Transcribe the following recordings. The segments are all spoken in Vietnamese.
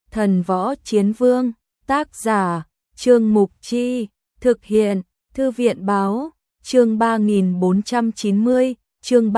Thần Võ Chiến Vương, tác giả, Trương Mục Chi, thực hiện, Thư viện Báo, chương 3490, chương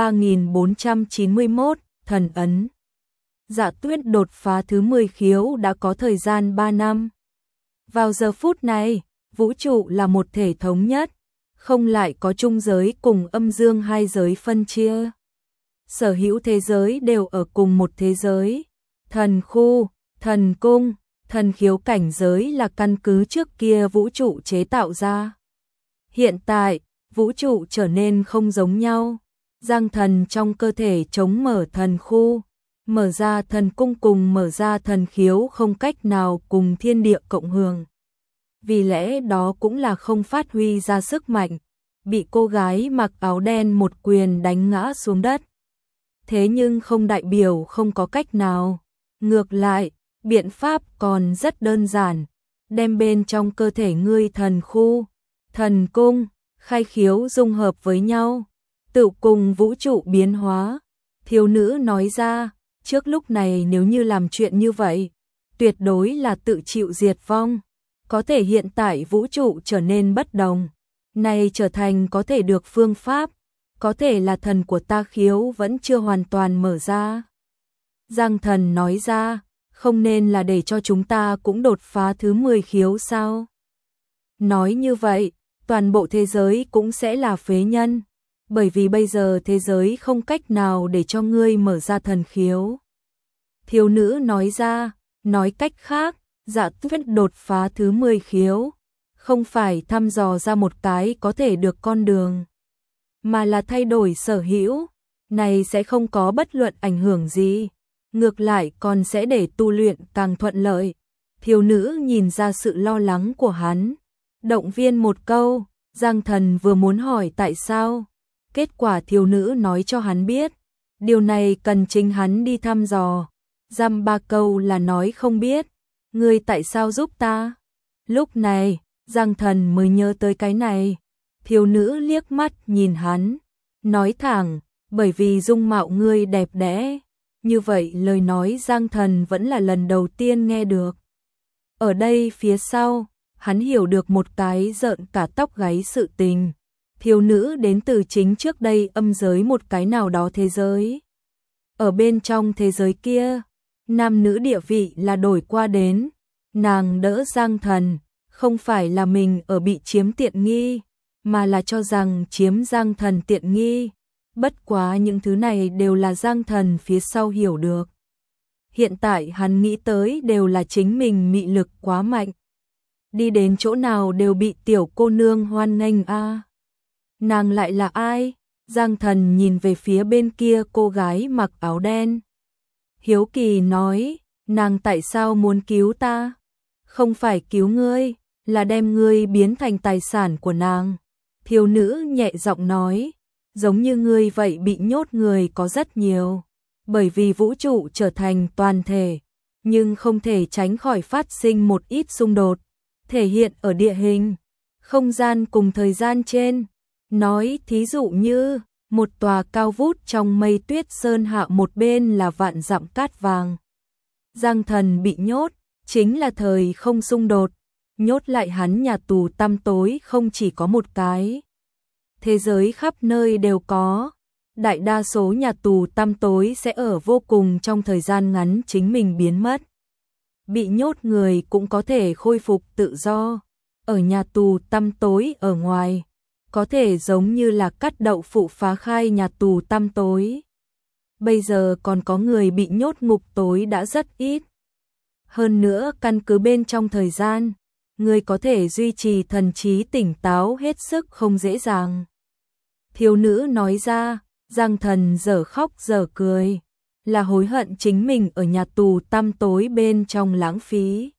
3491, Thần Ấn. Dạ Tuyết đột phá thứ 10 khiếu đã có thời gian 3 năm. Vào giờ phút này, vũ trụ là một thể thống nhất, không lại có trung giới cùng âm dương hai giới phân chia. Sở hữu thế giới đều ở cùng một thế giới. Thần khu, thần cung, thần khiếu cảnh giới là căn cứ trước kia vũ trụ chế tạo ra. Hiện tại, vũ trụ trở nên không giống nhau. Giang thần trong cơ thể chống mở thần khu, mở ra thần cung cùng mở ra thần khiếu không cách nào cùng thiên địa cộng hưởng. Vì lẽ đó cũng là không phát huy ra sức mạnh, bị cô gái mặc áo đen một quyền đánh ngã xuống đất. Thế nhưng không đại biểu không có cách nào. Ngược lại, biện pháp còn rất đơn giản. Đem bên trong cơ thể ngươi thần khu, thần cung, khai khiếu dung hợp với nhau, tự cùng vũ trụ biến hóa. Thiếu nữ nói ra, trước lúc này nếu như làm chuyện như vậy, tuyệt đối là tự chịu diệt vong. Có thể hiện tại vũ trụ trở nên bất đồng, này trở thành có thể được phương pháp, có thể là thần của ta khiếu vẫn chưa hoàn toàn mở ra. Giang thần nói ra, không nên là để cho chúng ta cũng đột phá thứ 10 khiếu sao? Nói như vậy, toàn bộ thế giới cũng sẽ là phế nhân, bởi vì bây giờ thế giới không cách nào để cho ngươi mở ra thần khiếu. Thiếu nữ nói ra, nói cách khác, Dạ Tuyết đột phá thứ 10 khiếu, không phải thăm dò ra một cái có thể được con đường, mà là thay đổi sở hữu, này sẽ không có bất luận ảnh hưởng gì, ngược lại còn sẽ để tu luyện càng thuận lợi. Thiếu nữ nhìn ra sự lo lắng của hắn, động viên một câu. Giang thần vừa muốn hỏi tại sao, kết quả thiếu nữ nói cho hắn biết, điều này cần chính hắn đi thăm dò. Dăm ba câu là nói không biết, ngươi tại sao giúp ta? Lúc này, Giang thần mới nhớ tới cái này. Thiếu nữ liếc mắt nhìn hắn, nói thẳng, bởi vì dung mạo ngươi đẹp đẽ. Như vậy lời nói Giang thần vẫn là lần đầu tiên nghe được. Ở đây phía sau, hắn hiểu được một cái rợn cả tóc gáy sự tình. Thiếu nữ đến từ chính trước đây âm giới một cái nào đó thế giới. Ở bên trong thế giới kia, nam nữ địa vị là đổi qua đến. Nàng đỡ Giang thần, không phải là mình ở bị chiếm tiện nghi, mà là cho rằng chiếm Giang thần tiện nghi. Bất quá những thứ này đều là Giang thần phía sau hiểu được. Hiện tại hắn nghĩ tới đều là chính mình mị lực quá mạnh. Đi đến chỗ nào đều bị tiểu cô nương hoan nghênh a. Nàng lại là ai? Giang thần nhìn về phía bên kia cô gái mặc áo đen. Hiếu kỳ nói, nàng tại sao muốn cứu ta? Không phải cứu ngươi, là đem ngươi biến thành tài sản của nàng. Thiếu nữ nhẹ giọng nói, giống như ngươi vậy bị nhốt người có rất nhiều. Bởi vì vũ trụ trở thành toàn thể, nhưng không thể tránh khỏi phát sinh một ít xung đột, thể hiện ở địa hình, không gian cùng thời gian trên. Nói thí dụ như, một tòa cao vút trong mây tuyết sơn hạ một bên là vạn dặm cát vàng. Giang thần bị nhốt, chính là thời không xung đột, nhốt lại hắn nhà tù tăm tối không chỉ có một cái. Thế giới khắp nơi đều có, đại đa số nhà tù tăm tối sẽ ở vô cùng trong thời gian ngắn chính mình biến mất. Bị nhốt người cũng có thể khôi phục tự do, ở nhà tù tăm tối ở ngoài, có thể giống như là cắt đậu phụ phá khai nhà tù tăm tối. Bây giờ còn có người bị nhốt ngục tối đã rất ít. Hơn nữa căn cứ bên trong thời gian, người có thể duy trì thần trí tỉnh táo hết sức không dễ dàng. Thiếu nữ nói ra, Giang thần dở khóc dở cười, là hối hận chính mình ở nhà tù tăm tối bên trong lãng phí.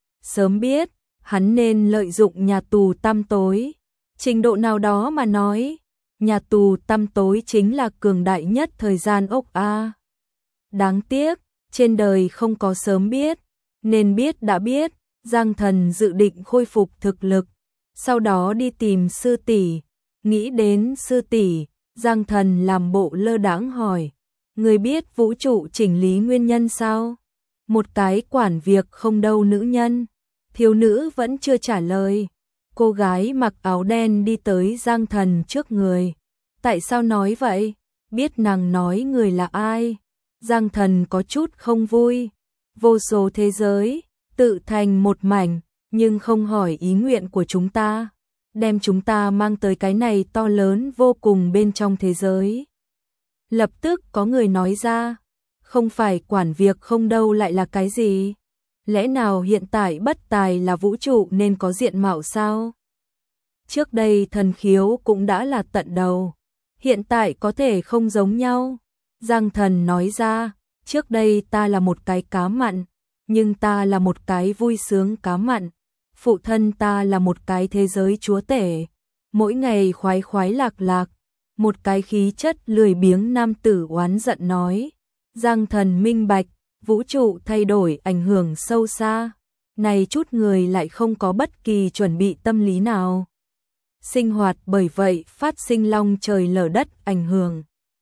Sớm biết, hắn nên lợi dụng nhà tù tăm tối. Trình độ nào đó mà nói, nhà tù tăm tối chính là cường đại nhất thời gian ốc A. Đáng tiếc, trên đời không có sớm biết, nên biết đã biết. Giang thần dự định khôi phục thực lực, sau đó đi tìm sư tỷ. Nghĩ đến sư tỷ, Giang thần làm bộ lơ đãng hỏi, người biết vũ trụ chỉnh lý nguyên nhân sao? Một cái quản việc không đâu nữ nhân. Thiếu nữ vẫn chưa trả lời. Cô gái mặc áo đen đi tới Giang Thần trước người. Tại sao nói vậy? Biết nàng nói người là ai? Giang Thần có chút không vui. Vô số thế giới, tự thành một mảnh, nhưng không hỏi ý nguyện của chúng ta. Đem chúng ta mang tới cái này to lớn vô cùng bên trong thế giới. Lập tức có người nói ra, không phải quản việc không đâu lại là cái gì? Lẽ nào hiện tại bất tài là vũ trụ nên có diện mạo sao? Trước đây thần khiếu cũng đã là tận đầu, hiện tại có thể không giống nhau. Giang Thần nói ra, trước đây ta là một cái cá mặn, nhưng ta là một cái vui sướng cá mặn. Phụ thân ta là một cái thế giới chúa tể, mỗi ngày khoái khoái lạc lạc. Một cái khí chất lười biếng nam tử oán giận nói. Giang Thần minh bạch, vũ trụ thay đổi ảnh hưởng sâu xa. Này chút người lại không có bất kỳ chuẩn bị tâm lý nào. Sinh hoạt bởi vậy phát sinh long trời lở đất ảnh hưởng.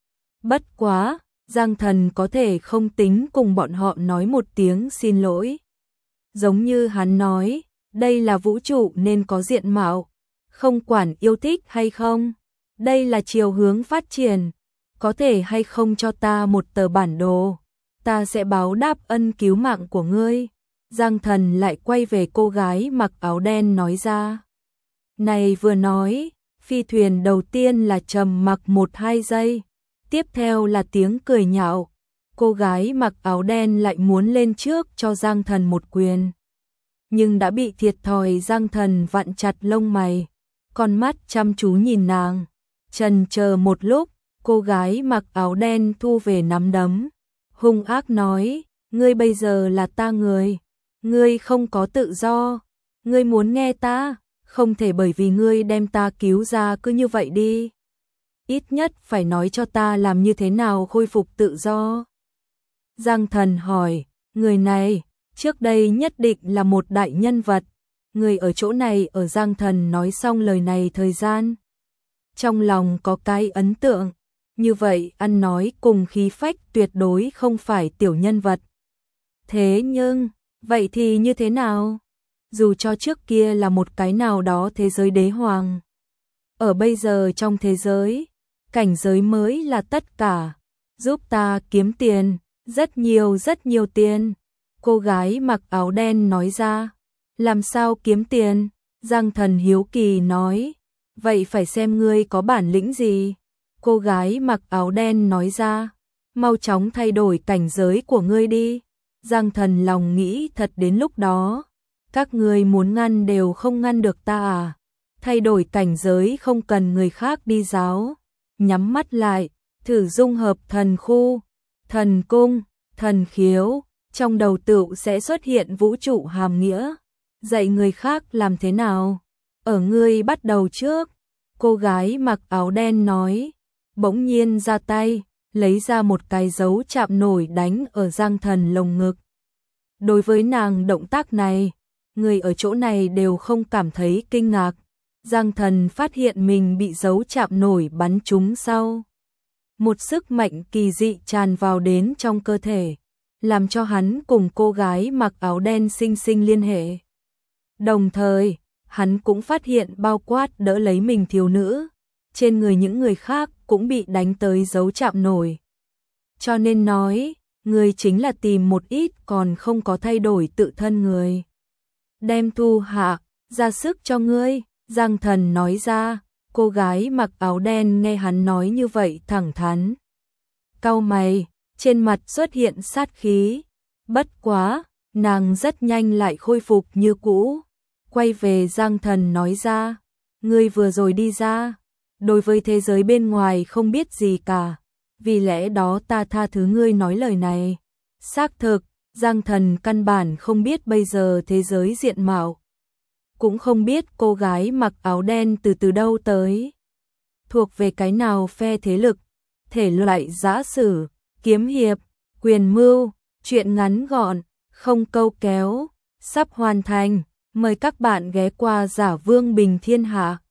Bất quá, Giang Thần có thể không tính cùng bọn họ nói một tiếng xin lỗi. Giống như hắn nói, đây là vũ trụ nên có diện mạo, không quản yêu thích hay không. Đây là chiều hướng phát triển, có thể hay không cho ta một tờ bản đồ, ta sẽ báo đáp ân cứu mạng của ngươi. Giang Thần lại quay về cô gái mặc áo đen nói ra. Này vừa nói, phi thuyền đầu tiên là trầm mặc 1-2 giây, tiếp theo là tiếng cười nhạo. Cô gái mặc áo đen lại muốn lên trước cho Giang Thần một quyền. Nhưng đã bị thiệt thòi. Giang Thần vặn chặt lông mày, con mắt chăm chú nhìn nàng. Chần chờ một lúc, cô gái mặc áo đen thu về nắm đấm, hung ác nói, ngươi bây giờ là ta người, ngươi không có tự do, ngươi muốn nghe ta, không thể bởi vì ngươi đem ta cứu ra cứ như vậy đi. Ít nhất phải nói cho ta làm như thế nào khôi phục tự do. Giang Thần hỏi, người này, trước đây nhất định là một đại nhân vật, người ở chỗ này. Ở Giang Thần nói xong lời này thời gian, trong lòng có cái ấn tượng, như vậy ăn nói cùng khí phách tuyệt đối không phải tiểu nhân vật. Thế nhưng, vậy thì như thế nào? Dù cho trước kia là một cái nào đó thế giới đế hoàng, ở bây giờ trong thế giới, cảnh giới mới là tất cả. Giúp ta kiếm tiền, rất nhiều tiền. Cô gái mặc áo đen nói ra. Làm sao kiếm tiền? Giang Thần hiếu kỳ nói. Vậy phải xem ngươi có bản lĩnh gì. Cô gái mặc áo đen nói ra. Mau chóng thay đổi cảnh giới của ngươi đi. Giang Thần lòng nghĩ thật đến lúc đó, các ngươi muốn ngăn đều không ngăn được ta à. Thay đổi cảnh giới không cần người khác đi giáo. Nhắm mắt lại, thử dung hợp thần khu, thần cung, thần khiếu, trong đầu tựu sẽ xuất hiện vũ trụ hàm nghĩa. Dạy người khác làm thế nào? Ở ngươi bắt đầu trước. Cô gái mặc áo đen nói, bỗng nhiên ra tay, lấy ra một cái dấu chạm nổi đánh ở Giang Thần lồng ngực. Đối với nàng động tác này, người ở chỗ này đều không cảm thấy kinh ngạc. Giang Thần phát hiện mình bị dấu chạm nổi bắn trúng sau. Một sức mạnh kỳ dị tràn vào đến trong cơ thể, làm cho hắn cùng cô gái mặc áo đen sinh sinh liên hệ. Đồng thời, hắn cũng phát hiện bao quát đỡ lấy mình thiếu nữ, trên người những người khác cũng bị đánh tới dấu chạm nổi. Cho nên nói, người chính là tìm một ít còn không có thay đổi tự thân người. Đem thu hạ, ra sức cho ngươi. Giang Thần nói ra. Cô gái mặc áo đen nghe hắn nói như vậy thẳng thắn, cau mày, trên mặt xuất hiện sát khí. Bất quá, nàng rất nhanh lại khôi phục như cũ. Quay về Giang Thần nói ra, ngươi vừa rồi đi ra, đối với thế giới bên ngoài không biết gì cả, vì lẽ đó ta tha thứ ngươi nói lời này. Xác thực, Giang Thần căn bản không biết bây giờ thế giới diện mạo, cũng không biết cô gái mặc áo đen từ đâu tới, thuộc về cái nào phe thế lực, thể loại giã sử, kiếm hiệp, quyền mưu, truyện ngắn gọn, không câu kéo, sắp hoàn thành. Mời các bạn ghé qua Giả Vương Bình Thiên Hạ.